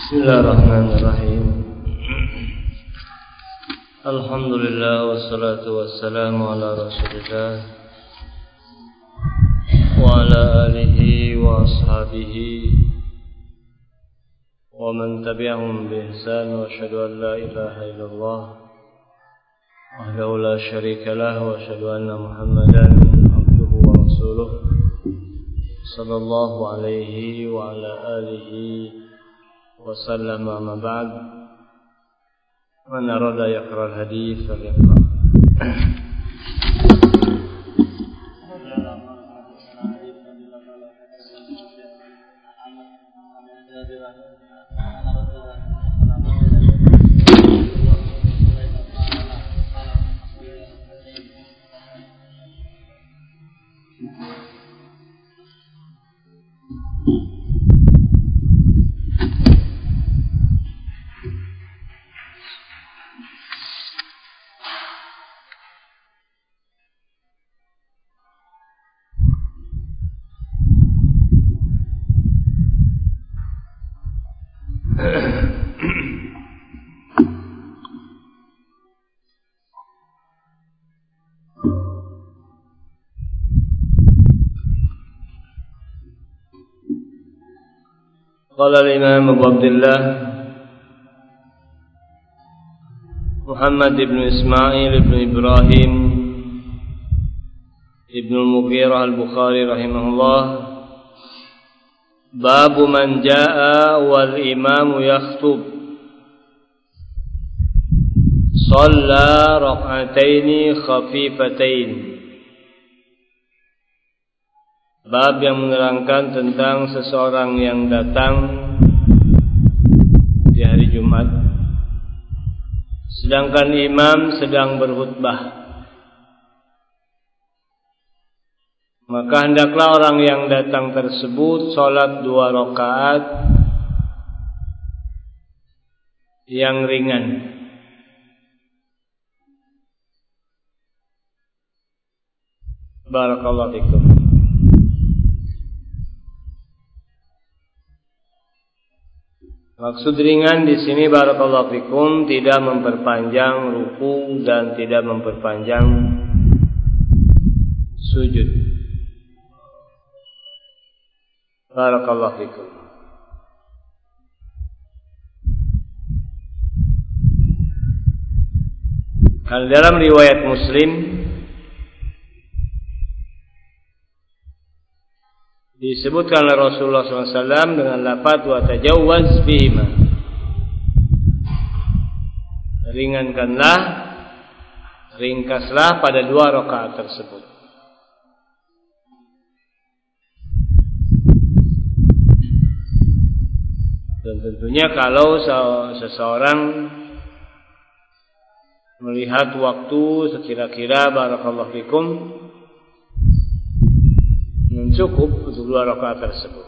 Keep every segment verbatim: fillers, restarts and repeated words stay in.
Bismillahirrahmanirrahim. Alhamdulillah wassalatu wassalamu ala Rasulillah wa ala alihi wa ashabihi wa man tabi'ahum bi ihsan wa asyhadu an la ilaha illallah wahdahu la syarika lah wa asyhadu anna Muhammadan abduhu wa rasuluh sallallahu alaihi wa ala alihi وسلم ما بعد من أراد يقرأ الحديث فليقرأ. قال الإمام أبو عبد الله محمد بن إسماعيل بن إبراهيم ابن المغيرة البخاري رحمه الله باب من جاء والإمام يخطب صلى ركعتين خفيفتين. Bab yang menerangkan tentang seseorang yang datang di hari Jumat sedangkan imam sedang berkhutbah, maka hendaklah orang yang datang tersebut sholat dua rakaat yang ringan. Barakallahu fikum. Maksud ringan di sini barakallahu fikum tidak memperpanjang ruku dan tidak memperpanjang sujud. Barakallahu fikum. Kalau dalam riwayat Muslim disebutkan oleh Rasulullah shallallahu alaihi wasallam dengan lafaz wa tajawwaz bihima, ringankanlah, ringkaslah pada dua rakaat tersebut. Dan tentunya kalau seseorang melihat waktu sekira-kira barakallahu fikum cukup untuk dua rakaat tersebut.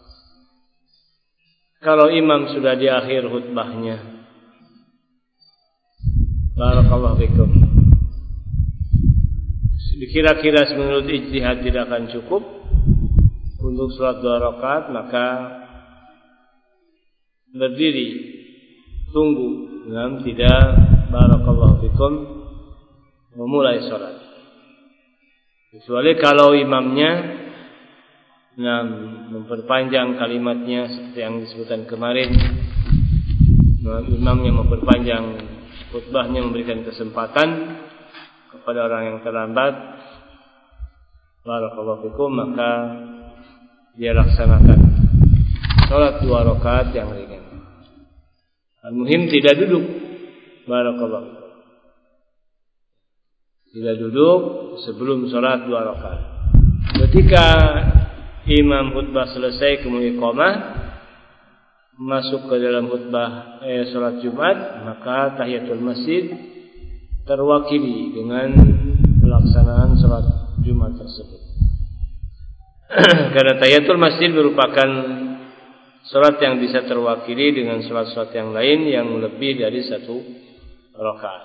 Kalau imam sudah di akhir khutbahnya, barakallahu fikum, kira-kira menurut ijtihad tidak akan cukup untuk salat dua rakaat, maka berdiri tunggu dan tidak barakallahu fikum memulai salat. Kecuali kalau imamnya nah, memperpanjang kalimatnya seperti yang disebutkan kemarin, nah, imamnya memperpanjang khutbahnya, memberikan kesempatan kepada orang yang terlambat, barakallahu fikum, maka dia laksanakan salat dua rakaat yang ringan. Al-muhim tidak duduk, barakallahu fikum, tidak duduk sebelum salat dua rakaat. Ketika imam khutbah selesai kemudian iqamah masuk ke dalam khutbah eh, salat Jumat, maka tahiyatul masjid terwakili dengan pelaksanaan salat Jumat tersebut. Karena tahiyatul masjid merupakan salat yang bisa terwakili dengan salat-salat yang lain yang lebih dari satu rakaat.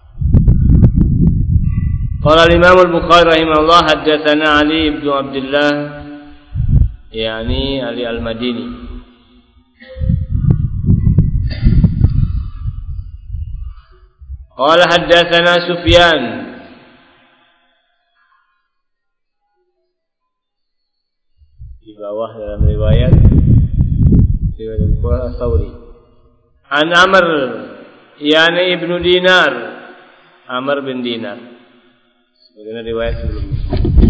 Qala al-Imam al-Bukhari rahimahullah haddatsana Ali bin Abdullah yakni Ali al-Madini Qala haddatsana Sufyan di bawah dalam riwayat riwayat Al-Thawri an Amr yani ibnu Dinar, Amr bin Dinar, sebagaimana riwayat sebelumnya.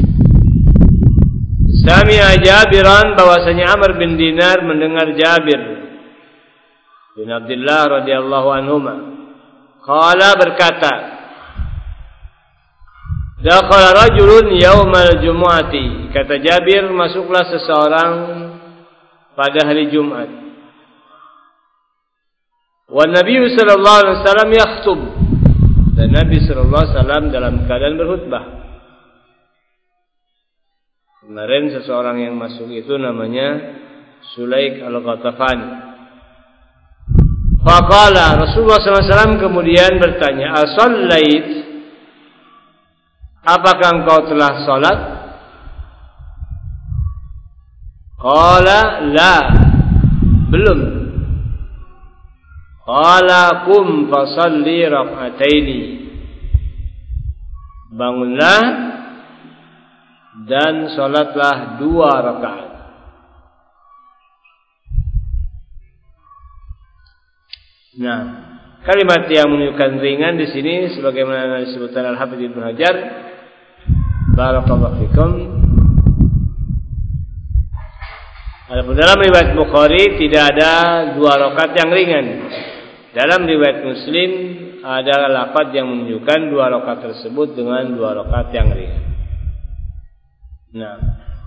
Sami'a Jabiran, bahwasanya Amr bin Dinar mendengar Jabir bin Abdullah radhiyallahu anhuma. Qala, berkata, dakhala rajulun yaumal jumu'ati, kata Jabir, masuklah seseorang pada hari Jumat. Wa Nabi sallallahu alaihi wasallam yakhutub, dan Nabi sallallahu alaihi wasallam dalam keadaan berkhutbah. Kemarin seseorang yang masuk itu namanya Sulaik al-Ghatafani. Faqala, Rasulullah sallallahu alaihi wasallam kemudian bertanya, "Ashallait? Apakah engkau telah salat?" Qala, "La." Belum. Qala, "Qum fasalli rak'ataini." Bangunlah dan salatlah dua rakaat. Nah, kalimat yang menunjukkan ringan di sini sebagaimana disebutkan Al-Hafidz Ibnu Hajar, barakallahu fikum. Adapun dalam riwayat Bukhari tidak ada dua rakaat yang ringan. Dalam riwayat Muslim ada lafaz yang menunjukkan dua rakaat tersebut dengan dua rakaat yang ringan. Nah,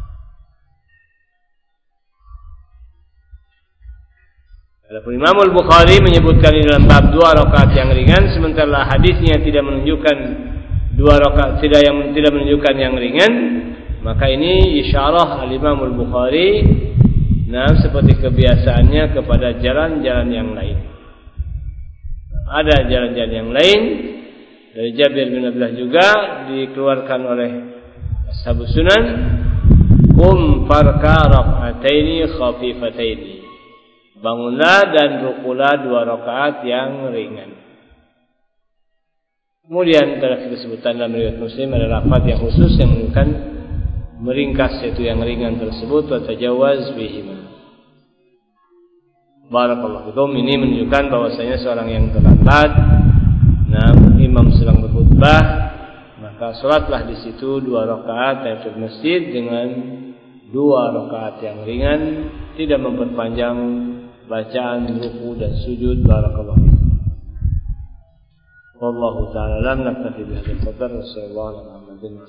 adapun Imam Al-Bukhari menyebutkan di dalam bab dua rakaat yang ringan, sementara hadisnya tidak menunjukkan dua rakaat, tidak yang tidak menunjukkan yang ringan, maka ini isyarah al-Imam Al-Bukhari, nah, seperti kebiasaannya kepada jalan-jalan yang lain. Ada jalan-jalan yang lain dari Jabir bin Abdullah juga dikeluarkan oleh Ashabus Sunan, qum farka rak'ataini khafifataini. Bangunlah dan rukulah dua rakaat yang ringan. Kemudian telah disebutkan dalam riwayat Muslim ada lafaz yang khusus yang menunjukkan meringkas itu yang ringan tersebut, wa tajawaz bihima. Barakallahu fikum. Ini menunjukkan bahwasanya seorang yang terlambat, nah, imam sedang berkhutbah, maka salatlah di situ dua rakaat tahiyatul masjid dengan dua rakaat yang ringan, tidak memperpanjang bacaan ruku dan sujud. Barakallahu fikum. Wallahu ta'ala alam. Naktafi bihadzal qadar. Wassallallahu ala Muhammadin.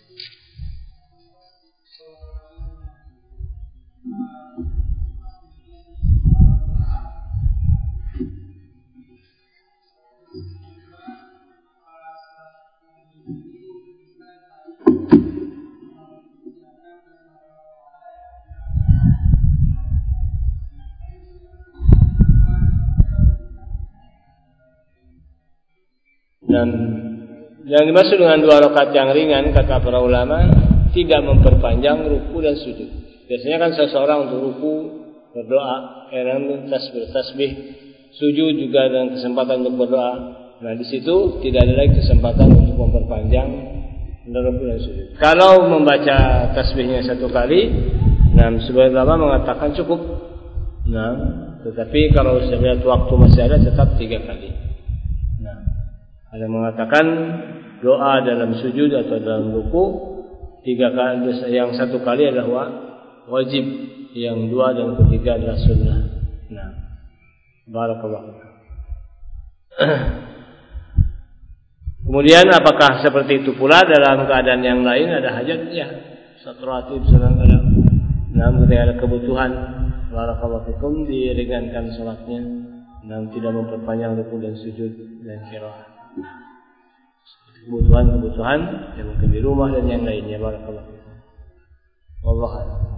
Dan yang dimaksud dengan dua rakaat yang ringan, kata para ulama, tidak memperpanjang ruku dan sujud. Biasanya kan seseorang untuk ruku berdoa, eran tasbih, tasbih, sujud juga dengan kesempatan untuk berdoa. Nah, di situ tidak ada lagi kesempatan untuk memperpanjang ruku dan sujud. Kalau membaca tasbihnya satu kali, nah, sebagian ulama mengatakan cukup. Nah, tetapi kalau sudah waktu masih ada, tetap tiga kali. Nah, ada mengatakan doa dalam sujud atau dalam ruku tiga kali, yang satu kali adalah wajib, yang dua dan ketiga adalah sunnah. Nah, barakallahu. Kemudian apakah seperti itu pula dalam keadaan yang lain, ada hajat? Ya, satu ratib sedang ada. Nah, ketika ada kebutuhan, barakallahu fikum, diringankan salatnya dan tidak memperpanjang ruku dan sujud dan qiraah. Kebutuhan-kebutuhan yang mungkin di rumah dan yang lainnya. Barakallahu fikum. Wallahu a'lam.